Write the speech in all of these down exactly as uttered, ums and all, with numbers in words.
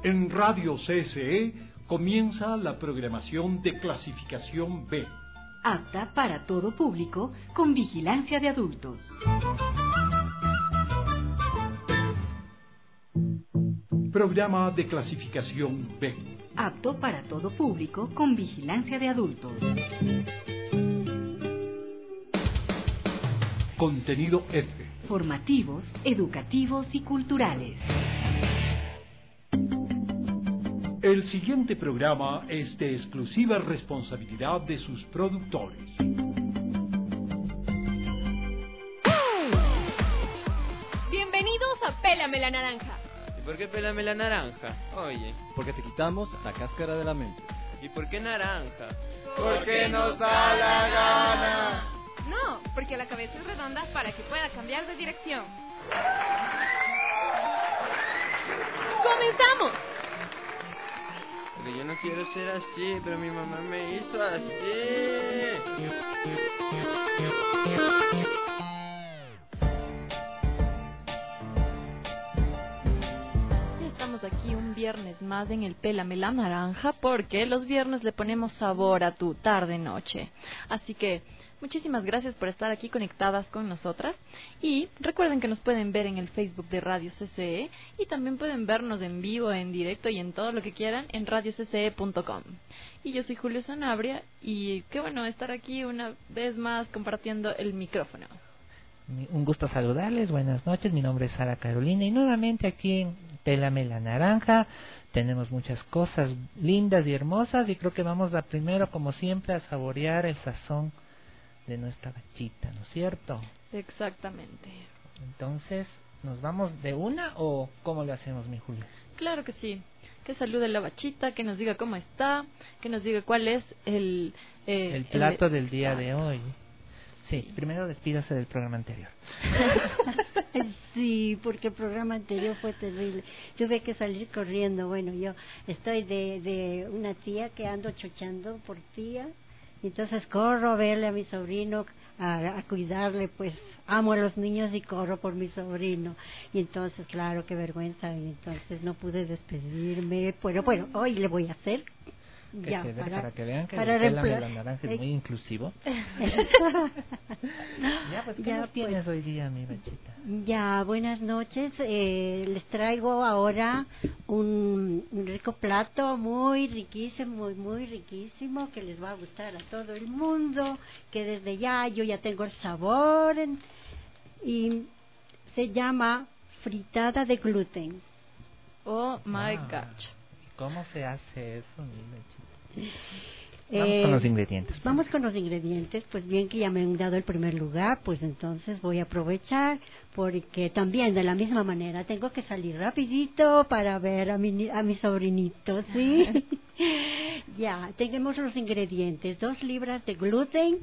En Radio C S E comienza la programación de clasificación B. Apta para todo público, con vigilancia de adultos. Programa de clasificación B. Apto para todo público, con vigilancia de adultos. Contenido F. Formativos, educativos y culturales. El siguiente programa es de exclusiva responsabilidad de sus productores. Bienvenidos a Pélame la Naranja. ¿Y por qué pélame la naranja? Oye. Porque te quitamos la cáscara de la mente. ¿Y por qué naranja? Porque nos da la gana. No, porque la cabeza es redonda para que pueda cambiar de dirección. ¡Comenzamos! Pero yo no quiero ser así, pero mi mamá me hizo así. Estamos aquí un viernes más en el Pélame la Naranja, porque los viernes le ponemos sabor a tu tarde-noche. Así que muchísimas gracias por estar aquí conectadas con nosotras. Y recuerden que nos pueden ver en el Facebook de Radio C C E y también pueden vernos en vivo, en directo y en todo lo que quieran en radio c c e punto com. Y yo soy Julio Sanabria y qué bueno estar aquí una vez más compartiendo el micrófono. Un gusto saludarles, buenas noches, mi nombre es Sara Carolina y nuevamente aquí en Pélame la Naranja tenemos muchas cosas lindas y hermosas y creo que vamos a primero, como siempre, a saborear el sazón de nuestra bachita, ¿no es cierto? Exactamente. Entonces, ¿nos vamos de una o cómo lo hacemos, mi Julio? Claro que sí, que salude la bachita, que nos diga cómo está, que nos diga cuál es el... Eh, el plato el... del día de hoy. Sí, primero despídase del programa anterior. Sí, porque el programa anterior fue terrible. Tuve que salir corriendo. Bueno, yo estoy de, de una tía que ando chochando por tía. Entonces corro a verle a mi sobrino, a, a cuidarle, pues amo a los niños y corro por mi sobrino. Y entonces, claro, qué vergüenza. Y entonces no pude despedirme. Bueno, bueno, hoy le voy a hacer. Ya, para, para que vean que para el Pélame la Naranja es muy inclusivo. Ya, pues, ¿qué ya, nos tienes pues, hoy día, mi bachita? Ya, buenas noches. Eh, les traigo ahora un, un rico plato muy riquísimo, muy, muy riquísimo, que les va a gustar a todo el mundo, que desde ya yo ya tengo el sabor. En, y se llama fritada de gluten. Oh, my ah. gosh. ¿Cómo se hace eso, mi bachita? Eh, vamos con los ingredientes. Vamos con los ingredientes. Pues bien que ya me han dado el primer lugar, pues entonces voy a aprovechar, porque también de la misma manera tengo que salir rapidito para ver a mi, a mi sobrinito, ¿sí? Ya, tenemos los ingredientes. Dos libras de gluten,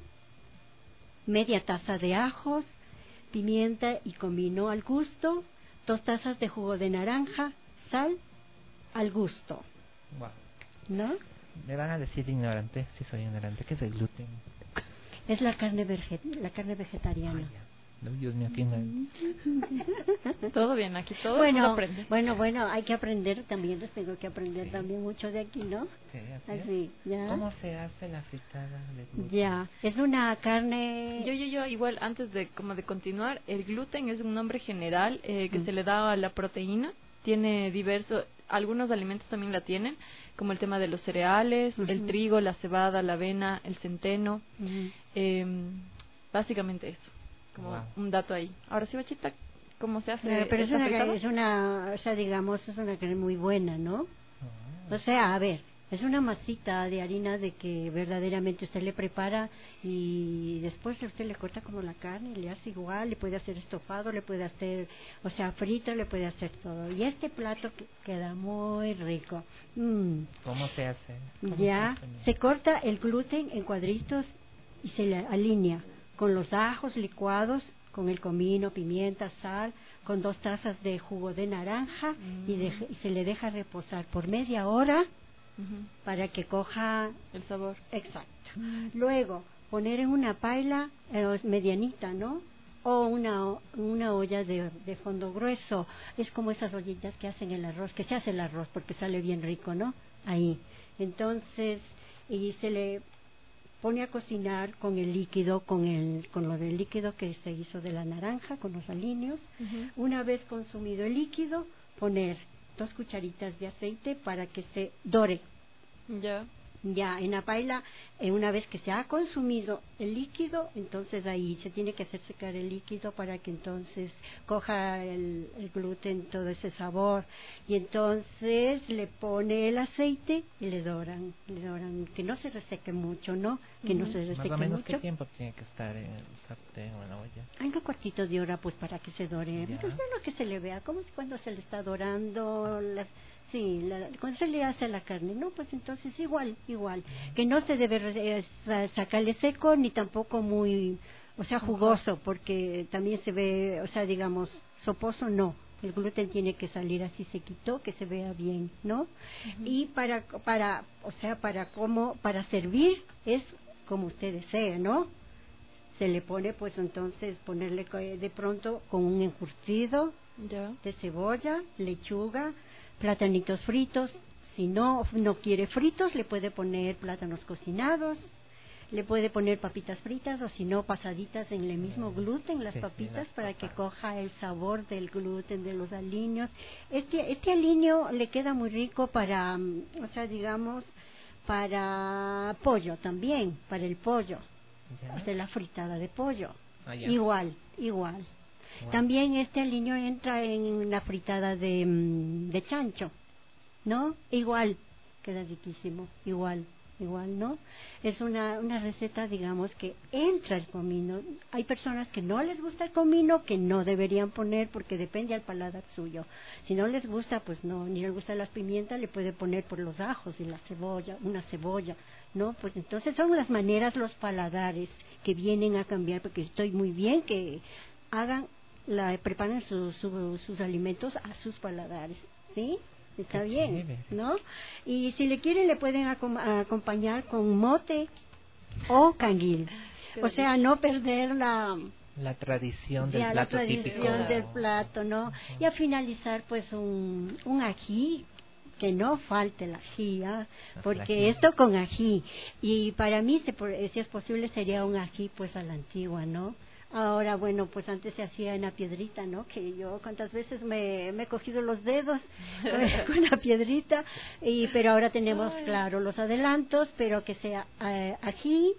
media taza de ajos, pimienta y comino al gusto, dos tazas de jugo de naranja, sal al gusto. Wow. ¿No? Me van a decir ignorante, si soy ignorante. ¿Qué es el gluten? Es la carne veget la carne vegetariana. Ay, no, Dios mío, aquí no. Todo bien, aquí todo bueno, aprende. Bueno, bueno, hay que aprender también, les tengo que aprender sí. también mucho de aquí, ¿no? Sí, así, así ¿ya? ¿Cómo se hace la fritada de gluten? Ya, es una carne... Yo, yo, yo, igual, antes de como de continuar, el gluten es un nombre general eh, que mm. se le da a la proteína. Tiene diversos, algunos alimentos también la tienen, como el tema de los cereales, uh-huh. el trigo, la cebada, la avena, el centeno, uh-huh. eh, básicamente eso, como wow. un dato ahí. Ahora sí, bachita, ¿cómo se hace? Eh, pero es una, es una, o sea, digamos, es una carne muy buena, ¿no? Uh-huh. O sea, a ver, es una masita de harina de que verdaderamente usted le prepara y después usted le corta como la carne y le hace igual, le puede hacer estofado, le puede hacer, o sea, frito, le puede hacer todo. Y este plato queda muy rico. Mm. ¿Cómo se hace? ¿Cómo ya, se, hace? se corta el gluten en cuadritos y se le alinea con los ajos licuados, con el comino, pimienta, sal, con dos tazas de jugo de naranja mm. y, de, y se le deja reposar por media hora. Uh-huh. Para que coja el sabor. Exacto. Uh-huh. Luego poner en una paila eh, medianita, ¿no? o una, una olla de, de fondo grueso. Es como esas ollitas que hacen el arroz, que se hace el arroz porque sale bien rico, ¿no? Ahí. Entonces, y se le pone a cocinar con el líquido, con el con lo del líquido que se hizo de la naranja, con los aliños. Uh-huh. Una vez consumido el líquido, poner dos cucharitas de aceite para que se dore. Ya. Ya, en la paila, eh, una vez que se ha consumido el líquido, entonces ahí se tiene que hacer secar el líquido para que entonces coja el, el gluten todo ese sabor. Y entonces le pone el aceite y le doran, le doran, que no se reseque mucho, ¿no? Que uh-huh. no se reseque mucho. Más o menos, ¿qué tiempo tiene que estar en el sartén o en la olla? Hay unos cuartitos de hora, pues, para que se dore. Ya. Entonces, lo que se le vea, como cuando se le está dorando las... Sí, la, cuando se le hace la carne, ¿no? Pues entonces igual, igual. Que no se debe eh, sacarle seco ni tampoco muy, o sea, jugoso, porque también se ve, o sea, digamos, soposo no. El gluten tiene que salir así sequito, que se vea bien, ¿no? Uh-huh. Y para, para, o sea, para cómo, para servir es como usted desee, ¿no? Se le pone, pues entonces, ponerle de pronto con un encurtido yeah. de cebolla, lechuga, platanitos fritos. Si no no quiere fritos, le puede poner plátanos cocinados, le puede poner papitas fritas, o si no, pasaditas en el mismo gluten, las sí, papitas, para papas. Que coja el sabor del gluten, de los aliños. Este, este aliño le queda muy rico para, o sea, digamos, para pollo también, para el pollo, ¿ya? O sea, la fritada de pollo. Ah, igual, igual. Wow. También este aliño entra en la fritada de, de chancho, ¿no? Igual, queda riquísimo, igual, igual, ¿no? Es una, una receta, digamos, que entra el comino. Hay personas que no les gusta el comino, que no deberían poner porque depende al paladar suyo. Si no les gusta, pues no, ni les gustan las pimientas, le puede poner por los ajos y la cebolla, una cebolla, ¿no? Pues entonces son las maneras, los paladares que vienen a cambiar, porque estoy muy bien que hagan la preparen su, su, sus alimentos a sus paladares, ¿sí? Está Qué bien, chévere. ¿No? Y si le quieren le pueden acom- acompañar con mote o canguil. O sea, no perder la la tradición del ya, plato la tradición típico del plato, ¿no? Uh-huh. Y a finalizar pues un, un ají, que no falte el ají, ¿eh? Porque ají. Esto con ají, y para mí si, si es posible sería un ají pues a la antigua, ¿no? Ahora, bueno, pues antes se hacía en la piedrita, ¿no? Que yo cuántas veces me, me he cogido los dedos con la piedrita, y pero ahora tenemos, Ay. claro, los adelantos, pero que sea eh, ají,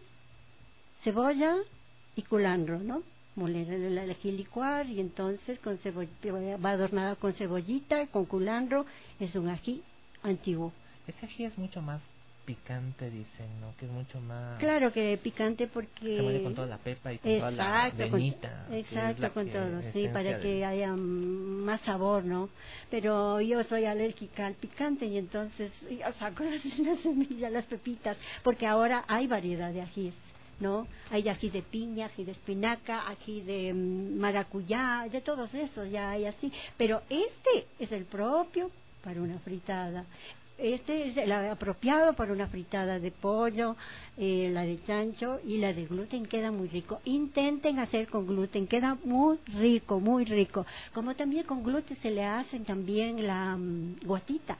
cebolla y culantro, ¿no? Moler el ají, licuar, y entonces con cebolla, va adornada con cebollita, con culantro, es un ají antiguo. Ese ají es mucho más picante, dicen, ¿no? Que es mucho más... Claro que picante porque... Se muele con toda la pepa y con exacto, toda la venita. Con, exacto, con todo, sí, para que de... haya más sabor, ¿no? Pero yo soy alérgica al picante y entonces yo saco las, las semillas, las pepitas, porque ahora hay variedad de ajíes, ¿no? Hay de ají de piña, ají de espinaca, ají de um, maracuyá, de todos esos ya hay así. Pero este es el propio para una fritada. Este es el apropiado para una fritada de pollo, eh, la de chancho, y la de gluten queda muy rico. Intenten hacer con gluten, queda muy rico, muy rico. Como también con gluten se le hacen también la um, guatita.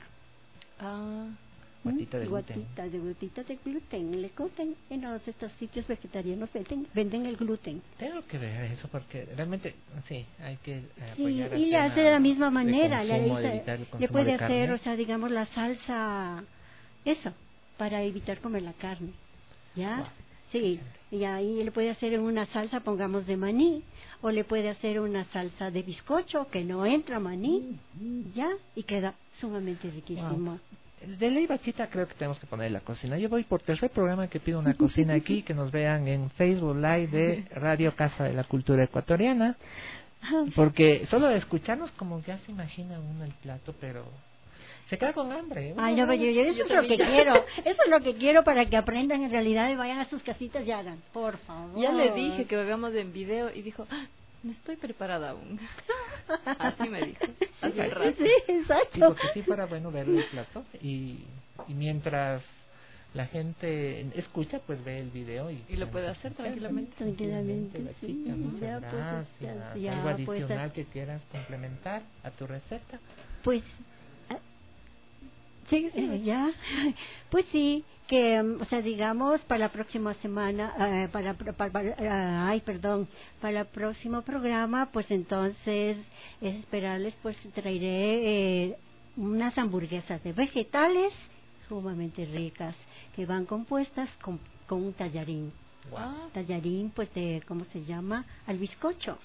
Ah, guatita de gluten. Guatita de, guatita de gluten. Le contan en los, estos sitios vegetarianos, venden, venden el gluten. Tengo que ver eso porque realmente, sí, hay que eh, sí, apoyar y le hace de la misma manera. De consumo, le, de le puede de hacer, carne. O sea, digamos, la salsa, eso, para evitar comer la carne. ¿Ya? Wow. Sí, y ahí le puede hacer una salsa, pongamos, de maní, o le puede hacer una salsa de bizcocho, que no entra maní, ¿ya? Y queda sumamente riquísimo. Wow. De ley bachita creo que tenemos que poner la cocina. Yo voy por tercer programa que pido una cocina aquí, que nos vean en Facebook Live de Radio Casa de la Cultura Ecuatoriana, porque solo de escucharnos como ya se imagina uno el plato, pero se queda con hambre. ¿Eh? Ay, no, yo, yo, eso yo es lo que quiero, eso es lo que quiero para que aprendan en realidad y vayan a sus casitas y hagan, por favor. Ya le dije que hagamos en video y dijo, ah, no estoy preparada aún. Así me dijo. Hace un rato. Sí, exacto. Sí, porque sí fuera bueno ver el plato y, y mientras la gente escucha, pues ve el video y, y lo puede hacer tranquilamente. Tranquilamente, sí. muchas Ya, gracias. pues, ya, ¿Algo pues, adicional que quieras complementar a tu receta? Pues, sí, eh, ya, pues sí, que, um, o sea, digamos, para la próxima semana, eh, para, para, para uh, ay, perdón, para el próximo programa, pues entonces, es esperarles, pues traeré eh, unas hamburguesas de vegetales sumamente ricas, que van compuestas con, con un tallarín. Wow. Tallarín, pues, de, ¿cómo se llama? Al bizcocho.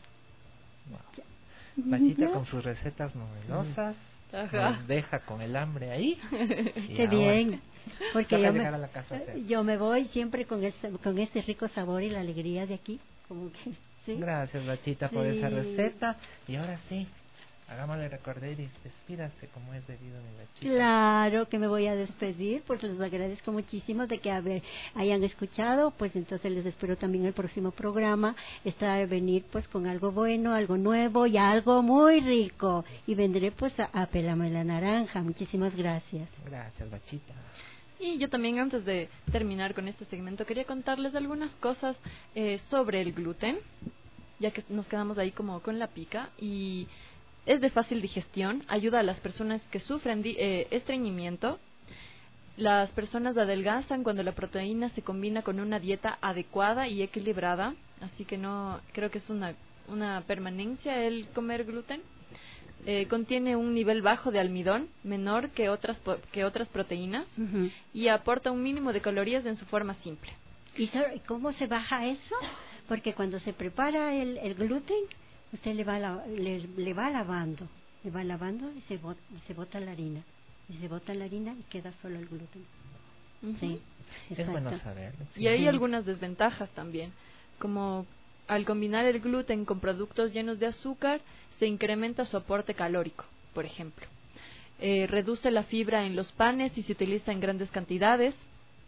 Wow. Bachita con sus recetas novedosas. Ajá. Nos deja con el hambre ahí. Qué bien, porque yo me, a la casa yo me voy siempre con este, con este rico sabor y la alegría de aquí. Como que, ¿sí? Gracias, Bachita, Sí. por esa receta. Y ahora sí, hagámosle recordar y despídase como es debido, mi Bachita. Claro que me voy a despedir, pues les agradezco muchísimo de que haber, hayan escuchado, pues entonces les espero también el próximo programa, estar venir pues con algo bueno, algo nuevo y algo muy rico, y vendré pues a, a Pélame la Naranja. Muchísimas gracias. Gracias, Bachita. Y yo también, antes de terminar con este segmento, quería contarles algunas cosas eh, sobre el gluten, ya que nos quedamos ahí como con la pica. Y es de fácil digestión, ayuda a las personas que sufren di- eh, estreñimiento. Las personas adelgazan cuando la proteína se combina con una dieta adecuada y equilibrada, así que no creo que es una, una permanencia el comer gluten. Eh, contiene un nivel bajo de almidón, menor que otras, po- que otras proteínas, Uh-huh. y aporta un mínimo de calorías en su forma simple. ¿Y sabe cómo se baja eso? Porque cuando se prepara el, el gluten, usted le va, la, le, le va lavando, le va lavando y se bota, y se bota la harina. Y se bota la harina y queda solo el gluten. Ujú. Sí, Es exacto. bueno saberlo. sí. Y hay Sí. algunas desventajas también, como al combinar el gluten con productos llenos de azúcar, se incrementa su aporte calórico, por ejemplo. Eh, reduce la fibra en los panes y se utiliza en grandes cantidades.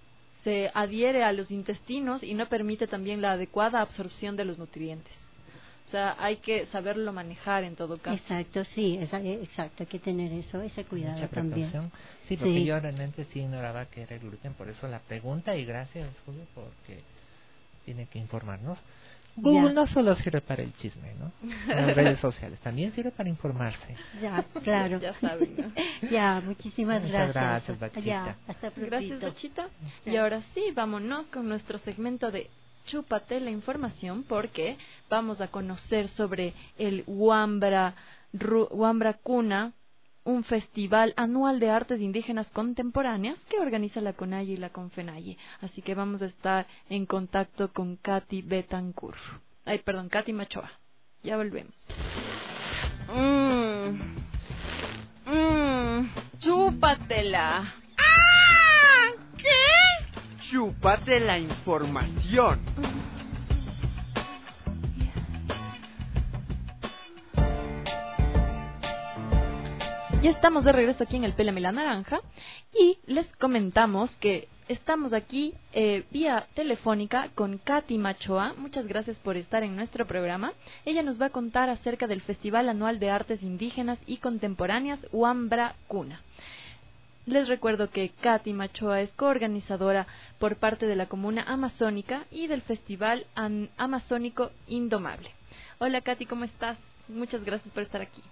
Se adhiere a los intestinos y no permite también la adecuada absorción de los nutrientes. O sea, hay que saberlo manejar en todo caso. Exacto, sí, esa- exacto, hay que tener eso, ese cuidado Mucha también. precaución. Sí, porque Sí. yo realmente sí ignoraba que era el gluten, por eso la pregunta, y gracias, Julio, porque tiene que informarnos. Google Ya. no solo sirve para el chisme, ¿no? En las redes sociales, también sirve para informarse. Ya, claro. Ya saben, ¿no? Ya, muchísimas Muchas gracias. gracias, Bachita. Ya, hasta pronto. Gracias, Bachita. Y ahora sí, vámonos con nuestro segmento de Chúpate la información, porque vamos a conocer sobre el Huambra, Ru- Huambra Cuna, un festival anual de artes indígenas contemporáneas que organiza la CONAIE y la CONFENAIE. Así que vamos a estar en contacto con Katy Betancourt. Ay, perdón, Katy Machoa. Ya volvemos. Mmm. Mmm. Chúpatela. Chúpate la información. Ya estamos de regreso aquí en el Pélame la Naranja y les comentamos que estamos aquí eh, vía telefónica con Katy Machoa. Muchas gracias por estar en nuestro programa. Ella nos va a contar acerca del Festival Anual de Artes Indígenas y Contemporáneas Huambra Cuna. Les recuerdo que Katy Machoa es coorganizadora por parte de la Comuna Amazónica y del Festival An- Amazónico Indomable. Hola Katy, ¿cómo estás? Muchas gracias por estar aquí.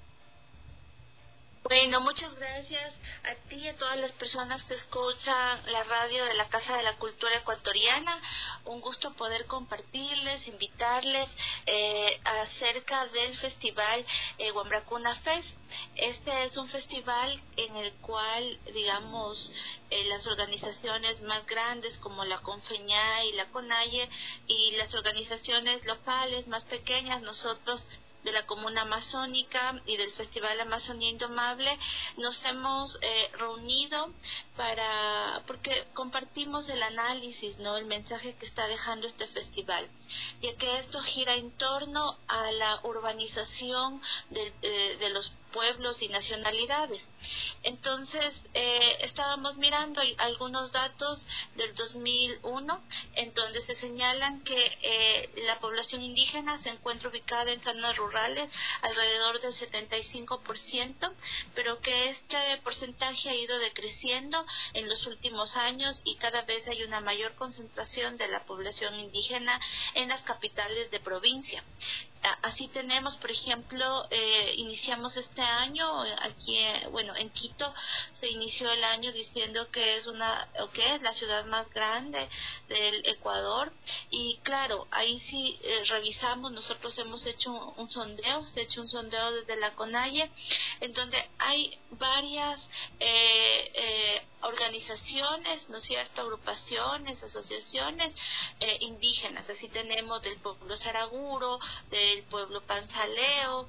Bueno, muchas gracias a ti y a todas las personas que escuchan la radio de la Casa de la Cultura Ecuatoriana. Un gusto poder compartirles, invitarles eh, acerca del festival eh, Huambra Cuna Fest. Este es un festival en el cual, digamos, eh, las organizaciones más grandes como la CONFENAIE y la CONAIE y las organizaciones locales más pequeñas, nosotros de la Comuna Amazónica y del Festival Amazonía Indomable, nos hemos eh, reunido para, porque compartimos el análisis, ¿no?, el mensaje que está dejando este festival, ya que esto gira en torno a la urbanización de, de, de los pueblos y nacionalidades. Entonces, eh, estábamos mirando algunos datos del dos mil uno, en donde se señalan que eh, la población indígena se encuentra ubicada en zonas rurales alrededor del setenta y cinco por ciento, pero que este porcentaje ha ido decreciendo en los últimos años y cada vez hay una mayor concentración de la población indígena en las capitales de provincia. Así tenemos, por ejemplo, eh, iniciamos este año aquí, eh, bueno, en Quito se inició el año diciendo que es una, o que es la ciudad más grande del Ecuador, y claro, ahí sí eh, revisamos, nosotros hemos hecho un, un sondeo, se ha hecho un sondeo desde la CONAIE, en donde hay varias eh, eh, organizaciones, ¿no es cierto?, agrupaciones, asociaciones eh, indígenas. Así tenemos del pueblo Saraguro, de el pueblo Panzaleo,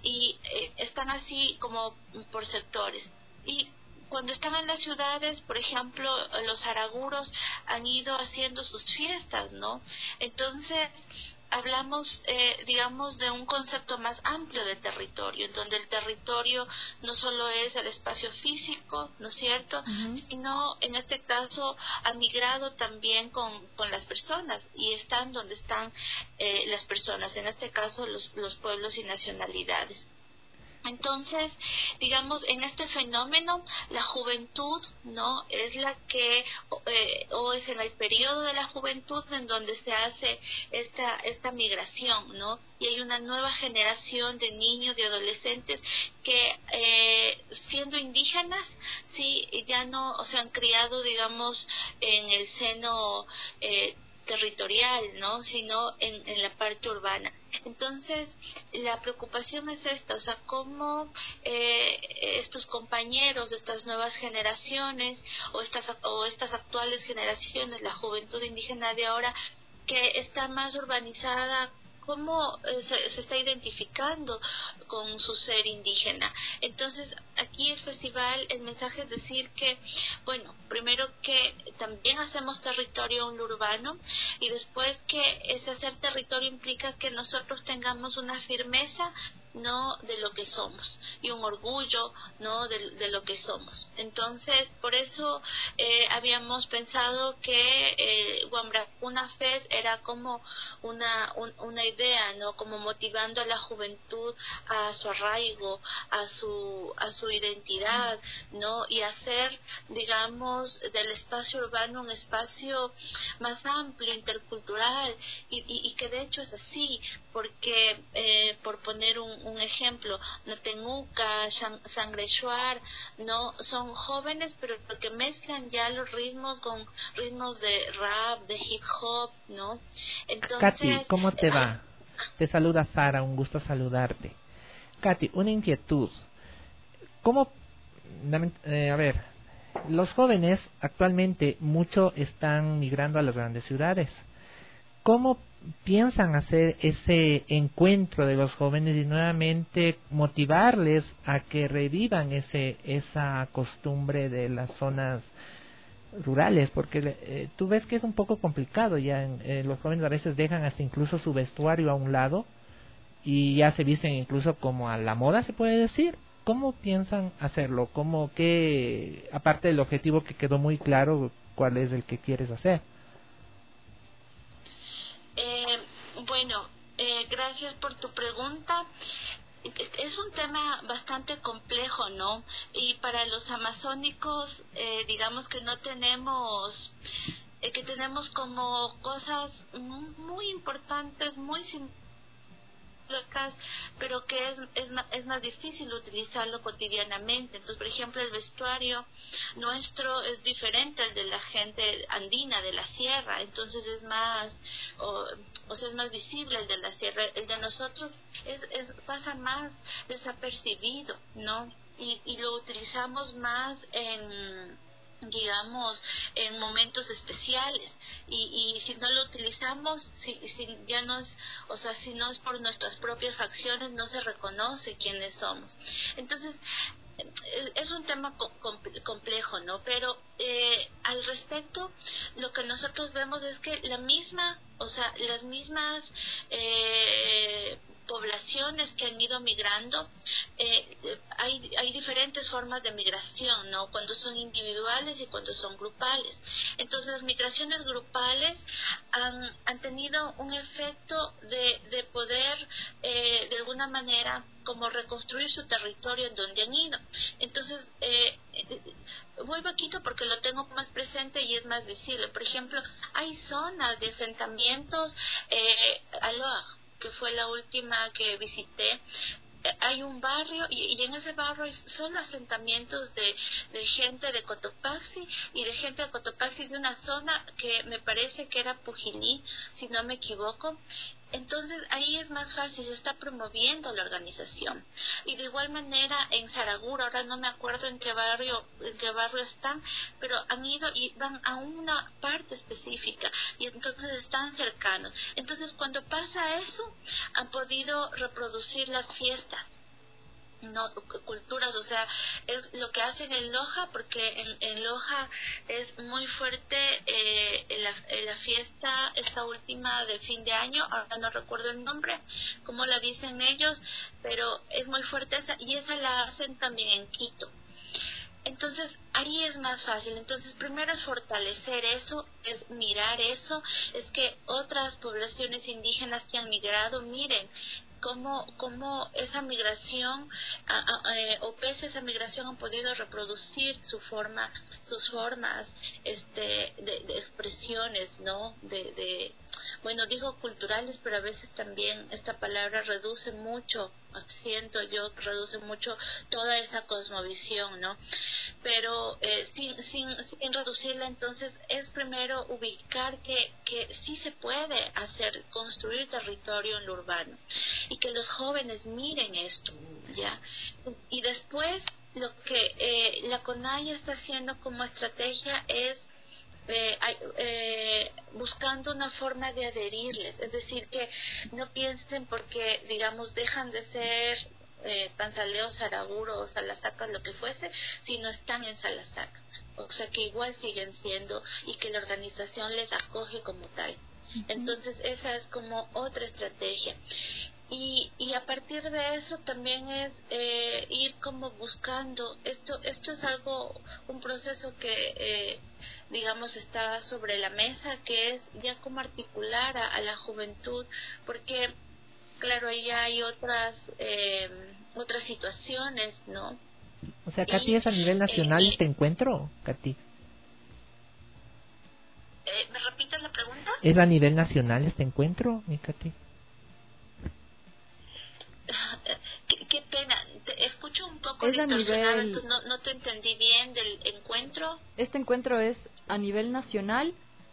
y eh, están así como por sectores. Y cuando están en las ciudades, por ejemplo, los araguros han ido haciendo sus fiestas, ¿no? Entonces, hablamos, eh, digamos, de un concepto más amplio de territorio, en donde el territorio no solo es el espacio físico, ¿no es cierto?, uh-huh. sino, en este caso, ha migrado también con, con las personas, y están donde están eh, las personas, en este caso, los, los pueblos y nacionalidades. Entonces, digamos, en este fenómeno, la juventud, ¿no?, es la que, eh, o es en el periodo de la juventud en donde se hace esta esta migración, ¿no? Y hay una nueva generación de niños, de adolescentes que, eh, siendo indígenas, sí, ya no, o se han criado, digamos, en el seno eh, territorial, ¿no?, sino en, en la parte urbana. Entonces, la preocupación es esta, o sea, cómo eh, estos compañeros de estas nuevas generaciones o estas, o estas actuales generaciones, la juventud indígena de ahora, que está más urbanizada, cómo eh, se, se está identificando con su ser indígena. Entonces, aquí el festival, el mensaje es decir que, bueno, primero que también hacemos territorio urbano, y después que ese hacer territorio implica que nosotros tengamos una firmeza, no, de lo que somos, y un orgullo, no, de, de lo que somos. Entonces, por eso eh, habíamos pensado que eh, Wamrakuna Fest era como una un, una idea, no, como motivando a la juventud a su arraigo, a su a su identidad, no, y hacer, digamos, del espacio urbano un espacio más amplio, intercultural, y, y, y que de hecho es así, porque eh, por poner un un ejemplo, Natemuca, Sangreshuar, no, son jóvenes, pero que mezclan ya los ritmos con ritmos de rap, de hip hop, ¿no? Entonces, Katy, ¿cómo te va? Te saluda Sara, un gusto saludarte. Katy, una inquietud. ¿Cómo, eh, a ver, los jóvenes actualmente mucho están migrando a las grandes ciudades? ¿Cómo piensan hacer ese encuentro de los jóvenes y nuevamente motivarles a que revivan ese esa costumbre de las zonas rurales? Porque eh, tú ves que es un poco complicado ya, en, eh, los jóvenes a veces dejan hasta incluso su vestuario a un lado y ya se visten incluso como a la moda, se puede decir. ¿Cómo piensan hacerlo? ¿Cómo que, aparte del objetivo que quedó muy claro, cuál es el que quieres hacer? Eh, bueno, eh, gracias por tu pregunta. Es un tema bastante complejo, ¿no? Y para los amazónicos, eh, digamos que no tenemos, eh, que tenemos como cosas muy, muy importantes, muy simbólicas, pero que es, es, es más difícil utilizarlo cotidianamente. Entonces, por ejemplo, el vestuario nuestro es diferente al de la gente andina, de la sierra, entonces es más, o, o sea, es más visible el de la sierra. El de nosotros es, es pasa más desapercibido, ¿no? Y, y lo utilizamos más en, digamos, en momentos especiales, y, y si no lo utilizamos, si, si ya no es, o sea, si no es por nuestras propias facciones, no se reconoce quiénes somos. Entonces, es un tema complejo, ¿no? Pero eh, al respecto, lo que nosotros vemos es que la misma, o sea, las mismas eh, poblaciones que han ido migrando, eh, hay, hay diferentes formas de migración, ¿no? Cuando son individuales y cuando son grupales. Entonces, las migraciones grupales han, han tenido un efecto de, de poder, eh, de alguna manera, como reconstruir su territorio en donde han ido. Entonces, eh, vuelvo a Quito porque lo tengo más presente y es más visible. Por ejemplo, hay zonas de asentamientos, eh, Aloha, que fue la última que visité. Hay un barrio y, y en ese barrio hay solo asentamientos de, de gente de Cotopaxi y de gente de Cotopaxi de una zona que me parece que era Pujilí, si no me equivoco. Entonces ahí es más fácil, se está promoviendo la organización. Y de igual manera en Saraguro, ahora no me acuerdo en qué barrio, en qué barrio están, pero han ido y van a una parte específica y entonces están cercanos. Entonces cuando pasa eso, han podido reproducir las fiestas, no culturas, o sea, es lo que hacen en Loja, porque en, en Loja es muy fuerte eh, en, la, en la fiesta esta última de fin de año, ahora no recuerdo el nombre, como la dicen ellos, pero es muy fuerte esa, y esa la hacen también en Quito. Entonces, ahí es más fácil. Entonces, primero es fortalecer eso, es mirar eso, es que otras poblaciones indígenas que han migrado, miren, cómo, cómo esa migración a, a, eh, o pese a esa migración han podido reproducir su forma, sus formas este, de, de expresiones, ¿no? De, de, bueno, digo culturales, pero a veces también esta palabra reduce mucho, siento yo, reduce mucho toda esa cosmovisión, ¿no? Pero eh, sin, sin, sin reducirla, entonces es primero ubicar que, que sí se puede hacer, construir territorio en lo urbano y que los jóvenes miren esto, ¿ya? Y después lo que eh, la CONAIE está haciendo como estrategia es Eh, eh, buscando una forma de adherirles, es decir, que no piensen porque, digamos, dejan de ser eh, Panzaleo, Saraguro o Salasaca, lo que fuese, si no están en Salasaca, o sea que igual siguen siendo y que la organización les acoge como tal. Entonces esa es como otra estrategia. Y, y a partir de eso también es eh, ir como buscando, esto esto es algo, un proceso que eh, digamos está sobre la mesa, que es ya como articular a, a la juventud, porque claro, ahí hay otras eh, otras situaciones, ¿no? O sea, Katy, ¿es a nivel nacional eh, este encuentro, Katy? Eh, ¿Me repites la pregunta? ¿Es a nivel nacional este encuentro, mi Katy? Qué, qué pena, te escucho un poco Es a distorsionado, nivel... entonces no, no te entendí bien del encuentro. ¿Este encuentro es a nivel nacional?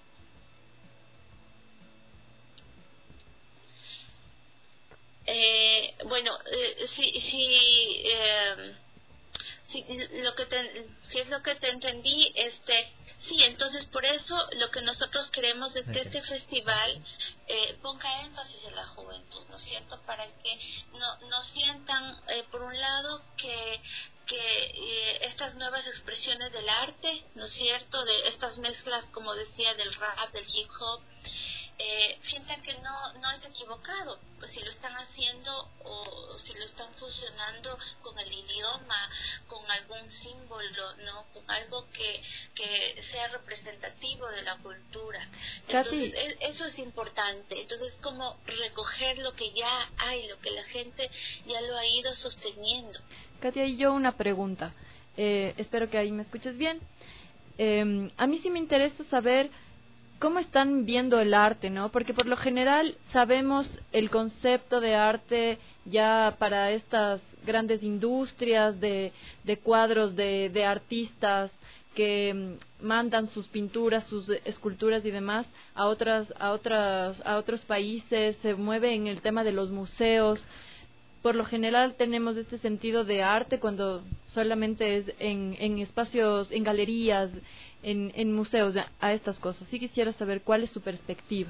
Eh, bueno, eh, sí, sí, eh, sí, lo que te, si es lo que te entendí, este, sí, entonces por eso lo que nosotros queremos es que este festival eh, ponga énfasis en la juventud, ¿no es cierto? Para que no, no sientan, eh, por un lado, que que eh, estas nuevas expresiones del arte, ¿no es cierto? De estas mezclas, como decía, del rap, del hip hop, eh, sientan que no no es equivocado, pues si lo están haciendo o si lo están fusionando con el idioma, con algún símbolo, no, con algo que que sea representativo de la cultura. Entonces es, eso es importante. Entonces como recoger lo que ya hay, lo que la gente ya lo ha ido sosteniendo. Katia, y yo una pregunta. Eh, espero que ahí me escuches bien. Eh, a mí sí me interesa saber cómo están viendo el arte, ¿no? Porque por lo general sabemos el concepto de arte ya para estas grandes industrias de, de cuadros de, de artistas que um, mandan sus pinturas, sus esculturas y demás a otras, a otras, a otros países, se mueve en el tema de los museos. Por lo general tenemos este sentido de arte cuando solamente es en, en espacios, en galerías, en, en museos, a, a estas cosas. Sí quisiera saber cuál es su perspectiva.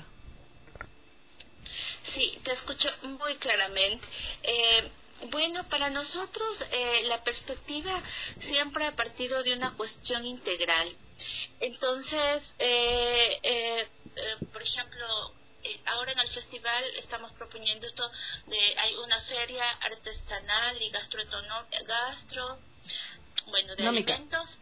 Sí, te escucho muy claramente. Eh, bueno, para nosotros eh, la perspectiva siempre ha partido de una cuestión integral. Entonces, eh, eh, eh, por ejemplo, eh, ahora en el festival estamos proponiendo esto de, hay una feria artesanal y gastroeconómica, gastro, bueno, de Nómica. alimentos,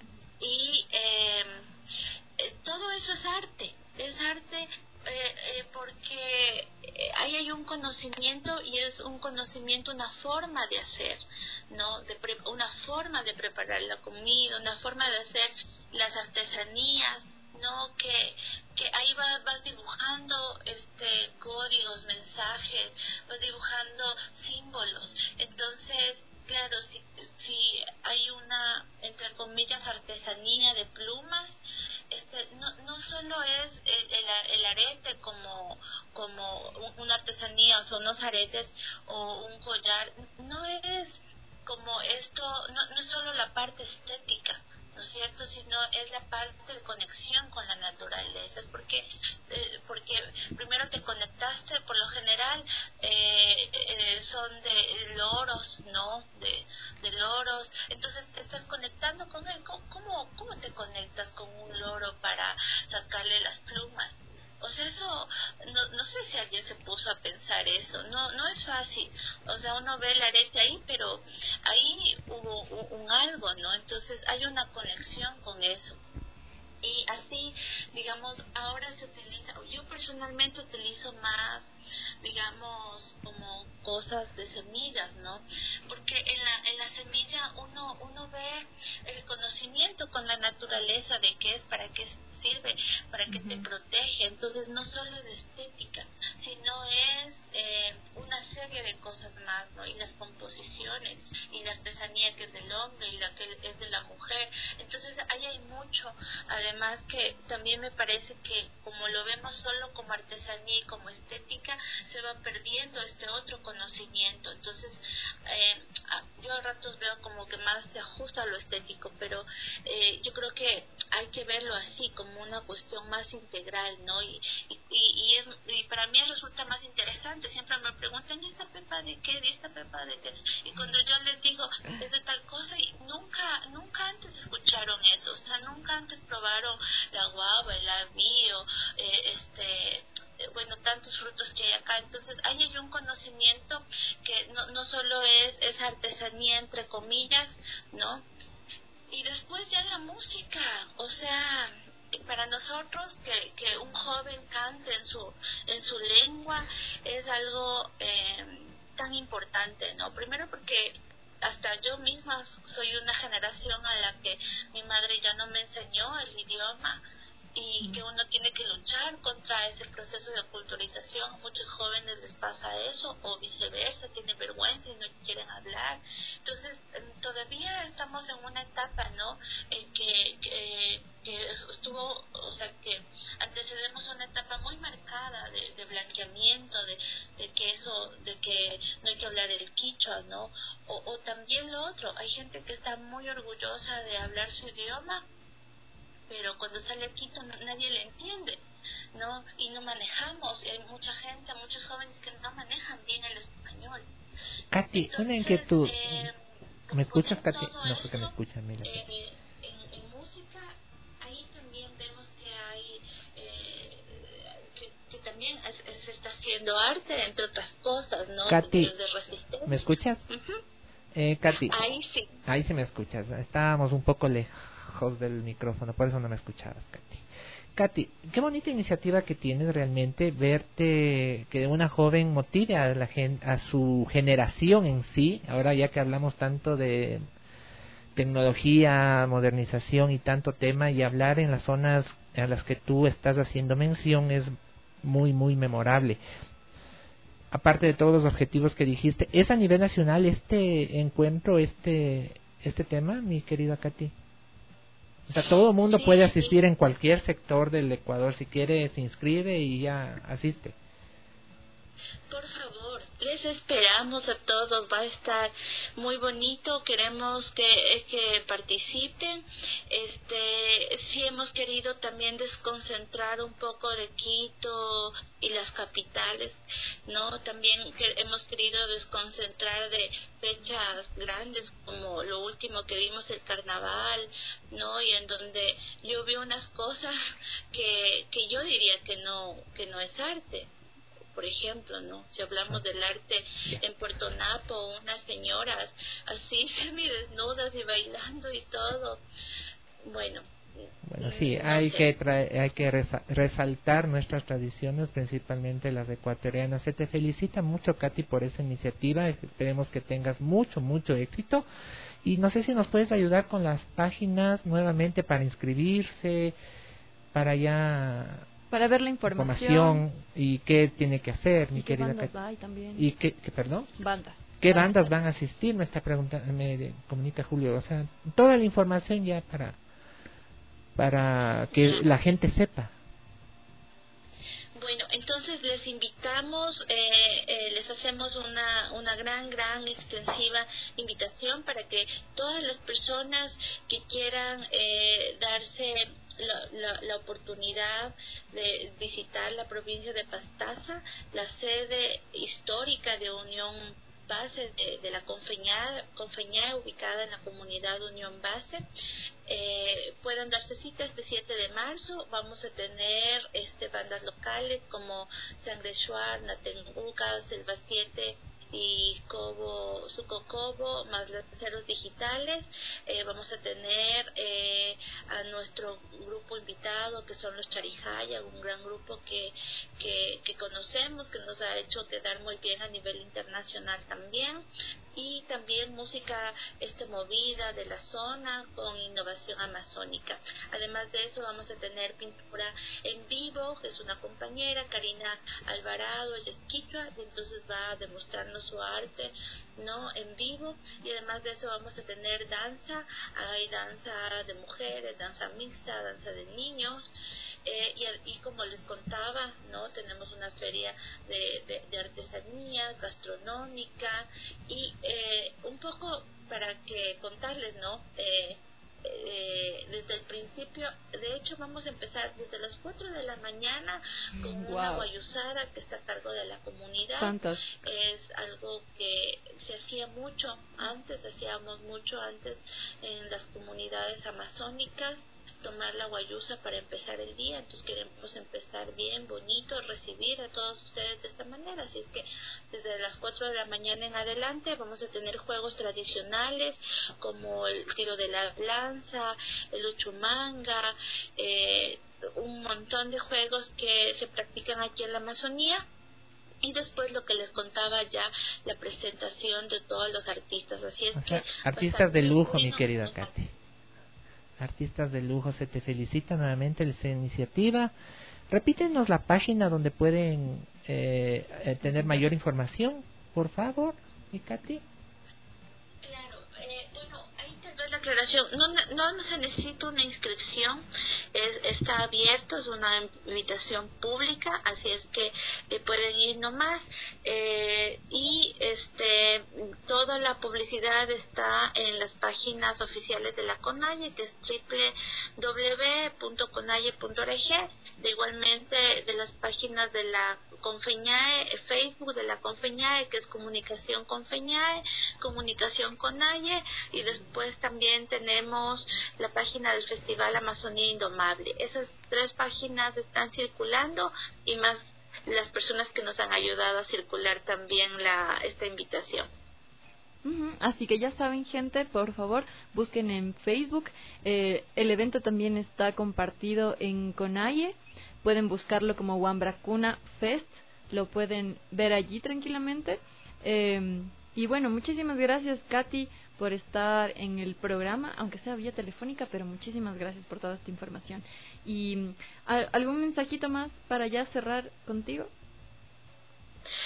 y eh, eh, todo eso es arte, es arte. Eh, eh, porque eh, ahí hay un conocimiento y es un conocimiento, una forma de hacer, ¿no? De pre- una forma de preparar la comida, una forma de hacer las artesanías, ¿no? Que, que ahí vas, vas dibujando este códigos, mensajes, vas dibujando símbolos. Entonces, claro, si, si hay una, entre comillas, artesanía de plumas, este, no, no solo es el, el, el arete como, como una artesanía, o sea, unos aretes o un collar, no es como esto, no, no es solo la parte estética, ¿no es cierto?, sino es la parte de conexión con la naturaleza. Es porque, eh, porque primero te conectaste, por lo general eh, eh, son de loros, ¿no? De, de loros, entonces te estás conectando con él. ¿Cómo, cómo te conectas con un loro para sacarle las plumas? O sea, eso, no, no sé si alguien se puso a pensar eso, no no es fácil. O sea, uno ve el arete ahí, pero ahí hubo un, un algo, ¿no? Entonces hay una conexión con eso. Y así, digamos, ahora se utiliza, yo personalmente utilizo más, digamos, como cosas de semillas, ¿no? Porque en la, en la semilla uno, uno ve el conocimiento con la naturaleza de qué es, para qué sirve, para qué te protege. Entonces no solo es de estética, sino es eh, una serie de cosas más, ¿no? Y las composiciones, y la artesanía que es del hombre y la que es de la mujer. Entonces ahí hay mucho. Además que también me parece que como lo vemos solo como artesanía y como estética, se va perdiendo este otro conocimiento. Entonces eh, yo a ratos veo como que más se ajusta a lo estético, pero eh, yo creo que hay que verlo así, como una cuestión más integral, ¿no? Y, y, y, es, y para mí resulta más interesante. Siempre me preguntan, ¿y esta pepa de qué? ¿Y esta pepa de qué? Y cuando yo les digo, es de tal cosa, y nunca, nunca antes escucharon eso, o sea, nunca antes probaron la guava, el avío, eh, este, eh, bueno, tantos frutos que hay acá. Entonces ahí hay un conocimiento que no, no solo es esa artesanía entre comillas, ¿no? Y después ya la música, o sea, para nosotros que, que un joven cante en su en su lengua es algo eh, tan importante, ¿no? Primero porque hasta yo misma soy una generación a la que mi madre ya no me enseñó el idioma, y que uno tiene que luchar contra ese proceso de culturización. A muchos jóvenes les pasa eso, o viceversa, tienen vergüenza y no quieren hablar. Entonces todavía estamos en una etapa, ¿no? En que, que, que estuvo, o sea, que antecedemos una etapa muy marcada de, de blanqueamiento, de, de que eso, de que no hay que hablar el quichua, ¿no? O, o también lo otro, hay gente que está muy orgullosa de hablar su idioma, pero cuando sale aquí nadie le entiende, ¿no? Y no manejamos, y hay mucha gente, muchos jóvenes que no manejan bien el español. Katy, Entonces, una inquietud. Eh, ¿Me escuchas, Katy? todo No, porque me eso, escucha, mira. Eh, en, en música, ahí también vemos que hay, eh, que, que también es, es, se está haciendo arte, entre otras cosas, ¿no? Katy, de, de resistencia. ¿Me escuchas? Uh-huh. Eh, Katy. Ahí sí. Ahí sí me escuchas. Estábamos un poco lejos del micrófono, por eso no me escuchabas, Katy. Katy, qué bonita iniciativa que tienes realmente, verte que una joven motive a la gen, a su generación en sí. Ahora ya que hablamos tanto de tecnología, modernización y tanto tema, y hablar en las zonas a las que tú estás haciendo mención es muy muy memorable. Aparte de todos los objetivos que dijiste, ¿es a nivel nacional este encuentro, este este tema, mi querida Katy? O sea, todo el mundo sí, puede asistir sí. en cualquier sector del Ecuador, si quiere se inscribe y ya asiste. Por favor, Les esperamos a todos, va a estar muy bonito, queremos que, que participen. Este, sí hemos querido también desconcentrar un poco de Quito y las capitales, ¿no? También que hemos querido desconcentrar de fechas grandes como lo último que vimos, el carnaval, ¿no? Y en donde yo vi unas cosas que, que yo diría que no, que no es arte. Por ejemplo, ¿no? Si hablamos del arte en Puerto Napo, unas señoras así semidesnudas y bailando y todo. Bueno, bueno sí, no hay sé. que tra- hay que resa- resaltar nuestras tradiciones, principalmente las ecuatorianas. Se te felicita mucho, Katy, por esa iniciativa. Esperemos que tengas mucho, mucho éxito. Y no sé si nos puedes ayudar con las páginas nuevamente para inscribirse, para ya... Para ver la información. información y qué tiene que hacer, mi ¿Y qué querida bandas Katy. hay también? ¿Y qué, qué, perdón? Bandas. ¿Qué bandas van a asistir? Me está preguntando, me comunica Julio. O sea, toda la información ya para, para que la gente sepa. Bueno, entonces les invitamos, eh, eh, les hacemos una, una gran, gran extensiva invitación para que todas las personas que quieran eh, darse la, la, la oportunidad de visitar la provincia de Pastaza, la sede histórica de Unión Base de, de la Confeñae, Confeñae, ubicada en la comunidad Unión Base, eh, puedan darse cita este siete de marzo. Vamos a tener este bandas locales como Sangre Shuar, Natenguca, Selva siete y Cobo, Suco Cobo, más lanceros digitales. Eh, vamos a tener eh, a nuestro grupo invitado, que son los Charijaya, un gran grupo que, que, que conocemos, que nos ha hecho quedar muy bien a nivel internacional también. Y también música este movida de la zona con innovación amazónica. Además de eso vamos a tener pintura en vivo, que es una compañera, Karina Alvarado, ella es quichua, y entonces va a demostrarnos su arte, ¿no?, en vivo. Y además de eso vamos a tener danza, hay danza de mujeres, danza mixta, danza de niños, eh, y, y como les contaba, ¿no?, tenemos una feria de, de, de artesanías, gastronómica, y eh, un poco para que contarles, ¿no?, eh, Eh, desde el principio, de hecho vamos a empezar desde las cuatro de la mañana con wow. una guayusada que está a cargo de la comunidad. Fantástico. Es algo que se hacía mucho antes, hacíamos mucho antes en las comunidades amazónicas, tomar la guayusa para empezar el día. Entonces queremos empezar bien, bonito, recibir a todos ustedes de esta manera. Así es que desde las cuatro de la mañana en adelante vamos a tener juegos tradicionales como el tiro de la lanza, el uchumanga, eh, un montón de juegos que se practican aquí en la Amazonía. Y después lo que les contaba ya, la presentación de todos los artistas. Así es o sea, que artistas de lujo, bueno, mi querida Katy. Artistas de lujo, se te felicita nuevamente esa iniciativa. Repítenos la página donde pueden eh, eh, tener mayor información, por favor, mi Katy. Claro, eh, bueno, ahí tal vez la aclaración, no, no, no se necesita una inscripción, es, está abierto, es una invitación pública, así es que eh, pueden ir nomás, eh, y este toda la publicidad está en las páginas oficiales de la CONAIE, que es doble u doble u doble u punto conaie punto org, de igualmente de las páginas de la Confeñae, Facebook de la Confeñae, que es Comunicación Confeñae, Comunicación Conaie, y después también tenemos la página del Festival Amazonía Indomable. Esas tres páginas están circulando, y más las personas que nos han ayudado a circular también la esta invitación. Uh-huh. Así que ya saben, gente, por favor, busquen en Facebook. Eh, el evento también está compartido en Conaie. Pueden buscarlo como Wambracuna Fest. Lo pueden ver allí tranquilamente. Eh, y bueno, muchísimas gracias, Katy, por estar en el programa, aunque sea vía telefónica, pero muchísimas gracias por toda esta información. ¿Y ¿al- algún mensajito más para ya cerrar contigo?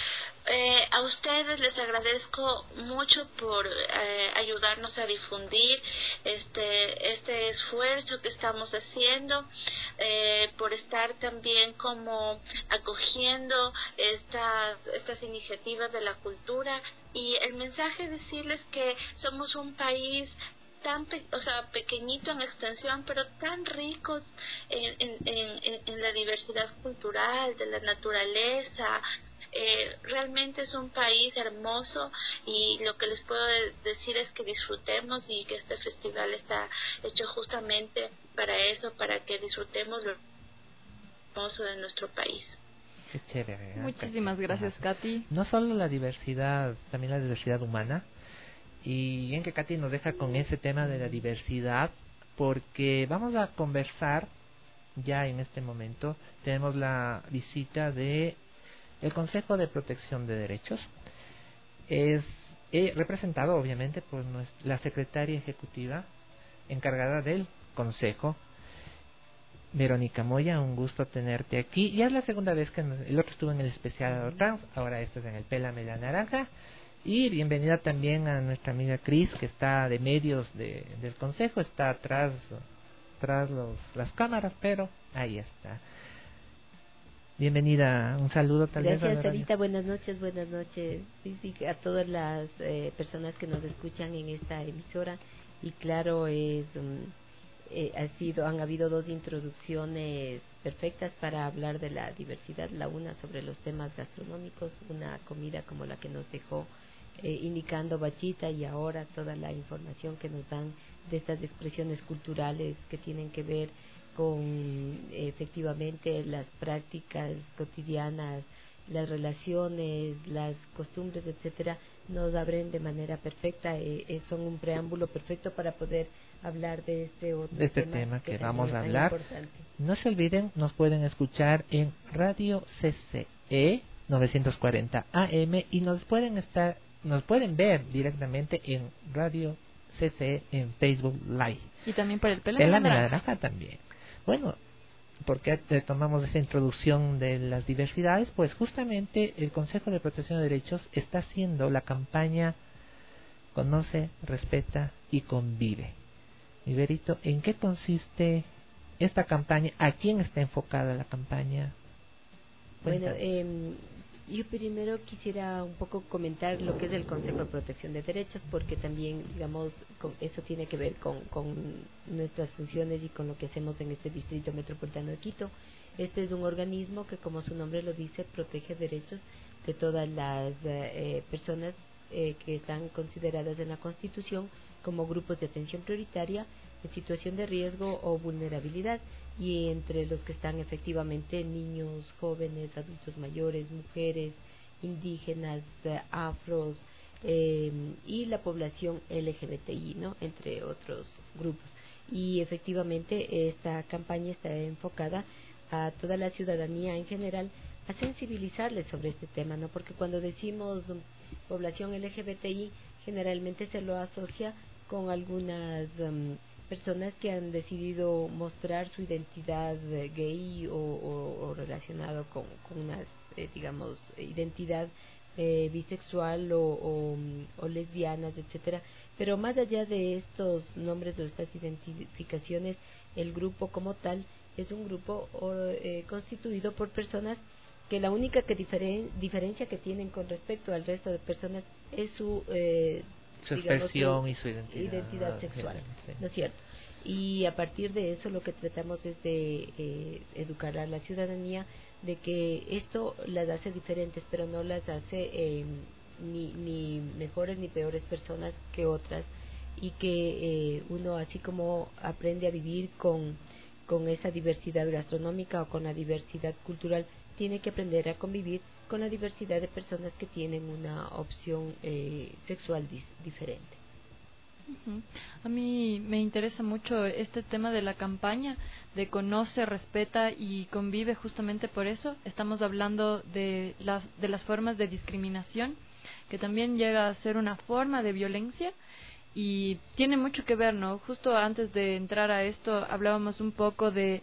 Eh, a ustedes les agradezco mucho por eh, ayudarnos a difundir este este esfuerzo que estamos haciendo, eh, por estar también como acogiendo esta, estas iniciativas de la cultura, y el mensaje decirles que somos un país tan pe o sea, pequeñito en extensión, pero tan ricos en, en, en, en la diversidad cultural, de la naturaleza. Eh, realmente es un país hermoso, y lo que les puedo decir es que disfrutemos, y que este festival está hecho justamente para eso, para que disfrutemos lo hermoso de nuestro país. Qué chévere, ¿eh? Muchísimas gracias, Katy. No solo la diversidad, también la diversidad humana. Y bien que Katy nos deja con ese tema de la diversidad, porque vamos a conversar ya en este momento. Tenemos la visita de el Consejo de Protección de Derechos. Es eh, representado obviamente por nuestra, la secretaria ejecutiva encargada del Consejo, Verónica Moya. Un gusto tenerte aquí. Ya es la segunda vez que nos, el otro estuvo en el especial trans, ahora esto es en el Pélame la Naranja. Y bienvenida también a nuestra amiga Cris, que está de medios de, del Consejo, está atrás, tras los, las cámaras, pero ahí está. Bienvenida, un saludo tal Gracias, vez. Gracias, Sarita, buenas noches, buenas noches. Sí, sí, a todas las eh, personas que nos escuchan en esta emisora. Y claro, es, um, eh, ha sido, han habido dos introducciones perfectas para hablar de la diversidad. La una sobre los temas gastronómicos, una comida como la que nos dejó Eh, indicando Bachita, y ahora toda la información que nos dan de estas expresiones culturales que tienen que ver con eh, efectivamente las prácticas cotidianas, las relaciones, las costumbres, etcétera, nos abren de manera perfecta, eh, eh, son un preámbulo perfecto para poder hablar de este otro de este tema, tema que, que vamos a tan hablar. Importante. No se olviden, nos pueden escuchar en Radio C C E novecientos cuarenta A M, y nos pueden estar nos pueden ver directamente en Radio C C E en Facebook Live. Y también por el Pélame la Naranja también. Bueno, porque tomamos esa introducción de las diversidades, pues justamente el Consejo de Protección de Derechos está haciendo la campaña Conoce, Respeta y Convive. Iberito, ¿en qué consiste esta campaña? ¿A quién está enfocada la campaña? Bueno, eh, yo primero quisiera un poco comentar lo que es el Consejo de Protección de Derechos, porque también, digamos, con, eso tiene que ver con, con nuestras funciones y con lo que hacemos en este Distrito Metropolitano de Quito. Este es un organismo que, como su nombre lo dice, protege derechos de todas las eh, personas eh, que están consideradas en la Constitución como grupos de atención prioritaria en situación de riesgo o vulnerabilidad, y entre los que están efectivamente niños, jóvenes, adultos mayores, mujeres, indígenas, eh, afros eh, y la población L G B T I, ¿no?, entre otros grupos. Y efectivamente esta campaña está enfocada a toda la ciudadanía en general, a sensibilizarles sobre este tema, ¿no?, porque cuando decimos población L G B T I generalmente se lo asocia con algunas um, personas que han decidido mostrar su identidad eh, gay o, o, o relacionado con, con una, eh, digamos, identidad eh, bisexual o, o, o lesbianas, etcétera. Pero más allá de estos nombres o estas identificaciones, el grupo como tal es un grupo o, eh, constituido por personas que la única que diferen, diferencia que tienen con respecto al resto de personas es su eh, su digamos, expresión su y su identidad, identidad sexual, sí. ¿no es cierto? Y a partir de eso lo que tratamos es de eh, educar a la ciudadanía de que esto las hace diferentes, pero no las hace eh, ni, ni mejores ni peores personas que otras, y que eh, uno así como aprende a vivir con, con esa diversidad gastronómica o con la diversidad cultural, tiene que aprender a convivir con la diversidad de personas que tienen una opción eh, sexual dis diferente. Uh-huh. A mí me interesa mucho este tema de la campaña de Conoce, Respeta y Convive. Justamente por eso estamos hablando de, la, de las formas de discriminación, que también llega a ser una forma de violencia y tiene mucho que ver, ¿no? Justo antes de entrar a esto hablábamos un poco de